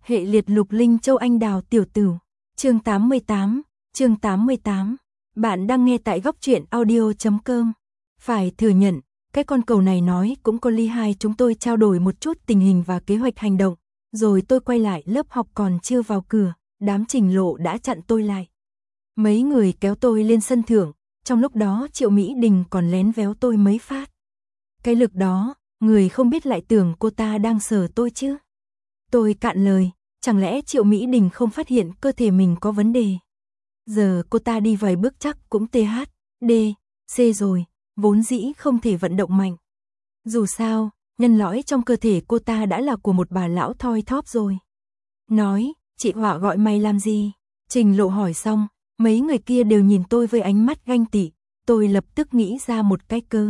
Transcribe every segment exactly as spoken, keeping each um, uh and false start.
Hệ liệt lục linh châu anh đào tiểu tử. Chương tám mươi tám, chương tám mươi tám. Bạn đang nghe tại góc truyện audio chấm com. Phải thừa nhận, cái con cầu này nói cũng có lý. Hai chúng tôi trao đổi một chút tình hình và kế hoạch hành động, rồi tôi quay lại lớp học. Còn chưa vào cửa, đám Trình Lộ đã chặn tôi lại. Mấy người kéo tôi lên sân thượng, trong lúc đó Triệu Mỹ Đình còn lén véo tôi mấy phát. Cái lực đó, người không biết lại tưởng cô ta đang sờ tôi chứ. Tôi cạn lời, chẳng lẽ Triệu Mỹ Đình không phát hiện cơ thể mình có vấn đề. Giờ cô ta đi vài bước chắc cũng tê hát đê xê rồi, vốn dĩ không thể vận động mạnh. Dù sao, nhân lõi trong cơ thể cô ta đã là của một bà lão thoi thóp rồi. Nói, chị Họa gọi mày làm gì? Trình Lộ hỏi xong, mấy người kia đều nhìn tôi với ánh mắt ganh tị. Tôi lập tức nghĩ ra một cái cớ.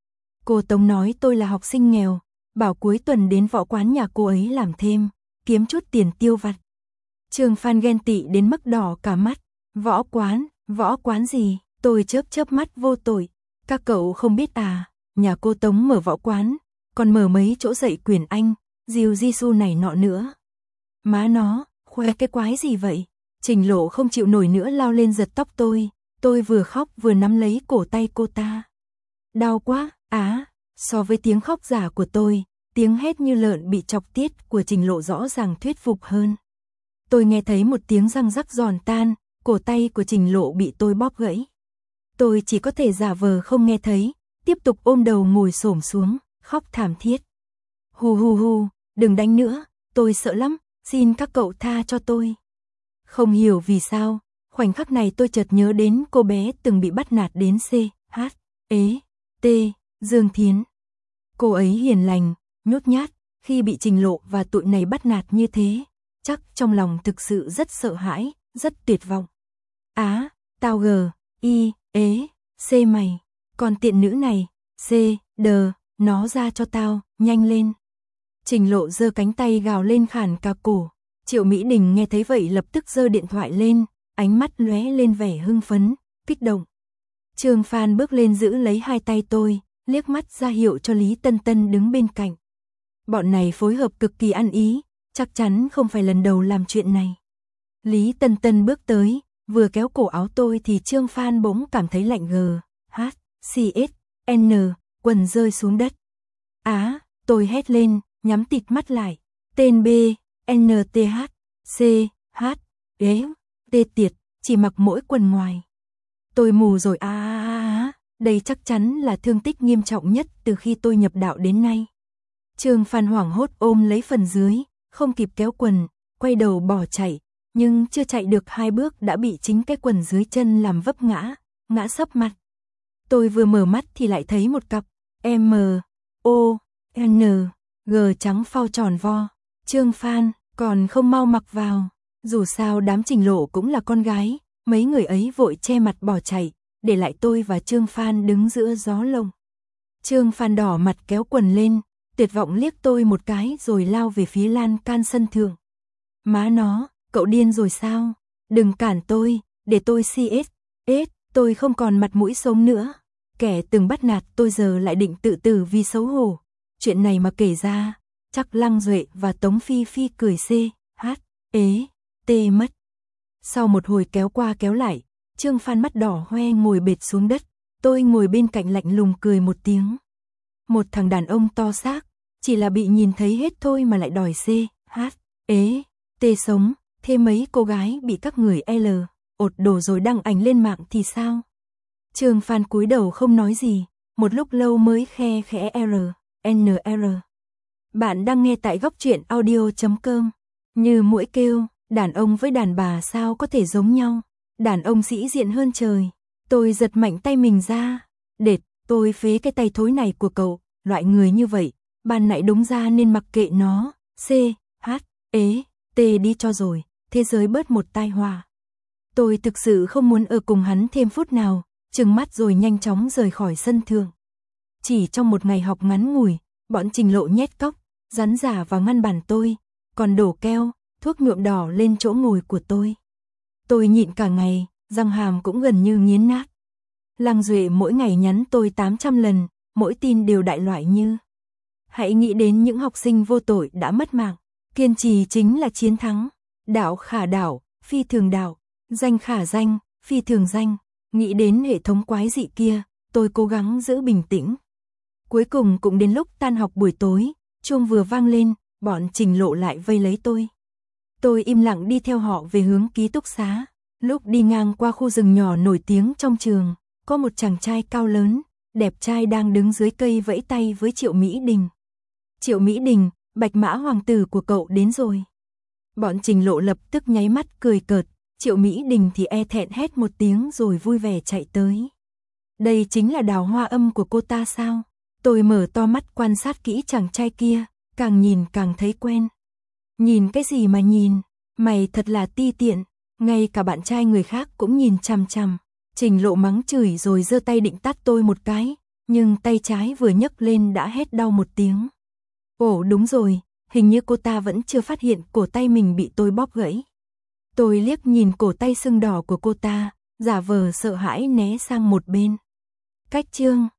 Cô Tống nói tôi là học sinh nghèo, bảo cuối tuần đến võ quán nhà cô ấy làm thêm, kiếm chút tiền tiêu vặt. Trương Phan ghen tị đến mức đỏ cả mắt. Võ quán, võ quán gì? Tôi chớp chớp mắt vô tội. Các cậu không biết à, nhà cô Tống mở võ quán, còn mở mấy chỗ dạy quyền Anh, Jiu Jitsu này nọ nữa. Má nó, khoe cái quái gì vậy? Trình Lộ không chịu nổi nữa lao lên giật tóc tôi. Tôi vừa khóc vừa nắm lấy cổ tay cô ta. Đau quá, á, so với tiếng khóc giả của tôi, tiếng hét như lợn bị chọc tiết của Trình Lộ rõ ràng thuyết phục hơn. Tôi nghe thấy một tiếng răng rắc giòn tan, cổ tay của Trình Lộ bị tôi bóp gãy. Tôi chỉ có thể giả vờ không nghe thấy, tiếp tục ôm đầu ngồi xổm xuống, khóc thảm thiết. Hù hù hù, đừng đánh nữa, tôi sợ lắm, xin các cậu tha cho tôi. Không hiểu vì sao, khoảnh khắc này tôi chợt nhớ đến cô bé từng bị bắt nạt đến C, H, ế, T, Dương Thiến. Cô ấy hiền lành, nhút nhát, khi bị Trình Lộ và tụi này bắt nạt như thế, chắc trong lòng thực sự rất sợ hãi, rất tuyệt vọng. Á, tao gờ, y, ế, C mày, còn tiện nữ này, C, đờ, nó ra cho tao, nhanh lên. Trình Lộ giơ cánh tay gào lên khản cả cổ. Triệu Mỹ Đình nghe thấy vậy lập tức giơ điện thoại lên, ánh mắt lóe lên vẻ hưng phấn, kích động. Trương Phan bước lên giữ lấy hai tay tôi, liếc mắt ra hiệu cho Lý Tân Tân đứng bên cạnh. Bọn này phối hợp cực kỳ ăn ý, chắc chắn không phải lần đầu làm chuyện này. Lý Tân Tân bước tới, vừa kéo cổ áo tôi thì Trương Phan bỗng cảm thấy lạnh gờ, H, C, S, N, quần rơi xuống đất. Á, tôi hét lên, nhắm tịt mắt lại, tên B, N, T, H, C, H, ế, T tiệt, chỉ mặc mỗi quần ngoài. Tôi mù rồi à, à, à, đây chắc chắn là thương tích nghiêm trọng nhất từ khi tôi nhập đạo đến nay. Trương Phan hoảng hốt ôm lấy phần dưới, không kịp kéo quần, quay đầu bỏ chạy, nhưng chưa chạy được hai bước đã bị chính cái quần dưới chân làm vấp ngã, ngã sấp mặt. Tôi vừa mở mắt thì lại thấy một cặp M, O, N, G trắng phao tròn vo. Trương Phan, còn không mau mặc vào. Dù sao đám Trình Lộ cũng là con gái, mấy người ấy vội che mặt bỏ chạy, để lại tôi và Trương Phan đứng giữa gió lồng. Trương Phan đỏ mặt kéo quần lên, tuyệt vọng liếc tôi một cái rồi lao về phía lan can sân thượng. Má nó, cậu điên rồi sao? Đừng cản tôi, để tôi xê ét, ết, tôi không còn mặt mũi sống nữa. Kẻ từng bắt nạt tôi giờ lại định tự tử vì xấu hổ. Chuyện này mà kể ra, chắc Lăng Duệ và Tống Phi Phi cười C, H, ế, T mất. Sau một hồi kéo qua kéo lại, Trương Phan mắt đỏ hoe ngồi bệt xuống đất, tôi ngồi bên cạnh lạnh lùng cười một tiếng. Một thằng đàn ông to xác, chỉ là bị nhìn thấy hết thôi mà lại đòi C, H, ế, T sống, thêm mấy cô gái bị các người L, ột đổ rồi đăng ảnh lên mạng thì sao? Trương Phan cúi đầu không nói gì, một lúc lâu mới khe khẽ R, N R. Bạn đang nghe tại góc truyện audio chấm com. Như muỗi kêu, đàn ông với đàn bà sao có thể giống nhau? Đàn ông sĩ diện hơn trời. Tôi giật mạnh tay mình ra. Đệt, tôi phế cái tay thối này của cậu, loại người như vậy, ban nãy đúng ra nên mặc kệ nó. C, H, ế, T đi cho rồi, thế giới bớt một tai họa. Tôi thực sự không muốn ở cùng hắn thêm phút nào, trừng mắt rồi nhanh chóng rời khỏi sân thượng. Chỉ trong một ngày học ngắn ngủi, bọn Trình Lộ nhét cóc, rắn giả vào ngăn bàn tôi, còn đổ keo, thuốc nhuộm đỏ lên chỗ ngồi của tôi. Tôi nhịn cả ngày, răng hàm cũng gần như nghiến nát. Lăng Duệ mỗi ngày nhắn tôi tám trăm lần, mỗi tin đều đại loại như: hãy nghĩ đến những học sinh vô tội đã mất mạng, Kiên trì chính là chiến thắng. Đạo khả đạo, phi thường đạo. Danh khả danh, phi thường danh. Nghĩ đến hệ thống quái dị kia, tôi cố gắng giữ bình tĩnh. Cuối cùng cũng đến lúc tan học buổi tối, chuông vừa vang lên, bọn Trình Lộ lại vây lấy tôi. Tôi im lặng đi theo họ về hướng ký túc xá. Lúc đi ngang qua khu rừng nhỏ nổi tiếng trong trường, có một chàng trai cao lớn, đẹp trai đang đứng dưới cây vẫy tay với Triệu Mỹ Đình. Triệu Mỹ Đình, bạch mã hoàng tử của cậu đến rồi. Bọn Trình Lộ lập tức nháy mắt cười cợt, Triệu Mỹ Đình thì e thẹn hét một tiếng rồi vui vẻ chạy tới. Đây chính là Đào Hoa Âm của cô ta sao? Tôi mở to mắt quan sát kỹ chàng trai kia, càng nhìn càng thấy quen. Nhìn cái gì mà nhìn, mày thật là ti tiện, ngay cả bạn trai người khác cũng nhìn chằm chằm. Trình Lộ mắng chửi rồi giơ tay định tát tôi một cái, nhưng tay trái vừa nhấc lên đã hét đau một tiếng. Ồ đúng rồi, hình như cô ta vẫn chưa phát hiện cổ tay mình bị tôi bóp gãy. Tôi liếc nhìn cổ tay sưng đỏ của cô ta, giả vờ sợ hãi né sang một bên. Cách chương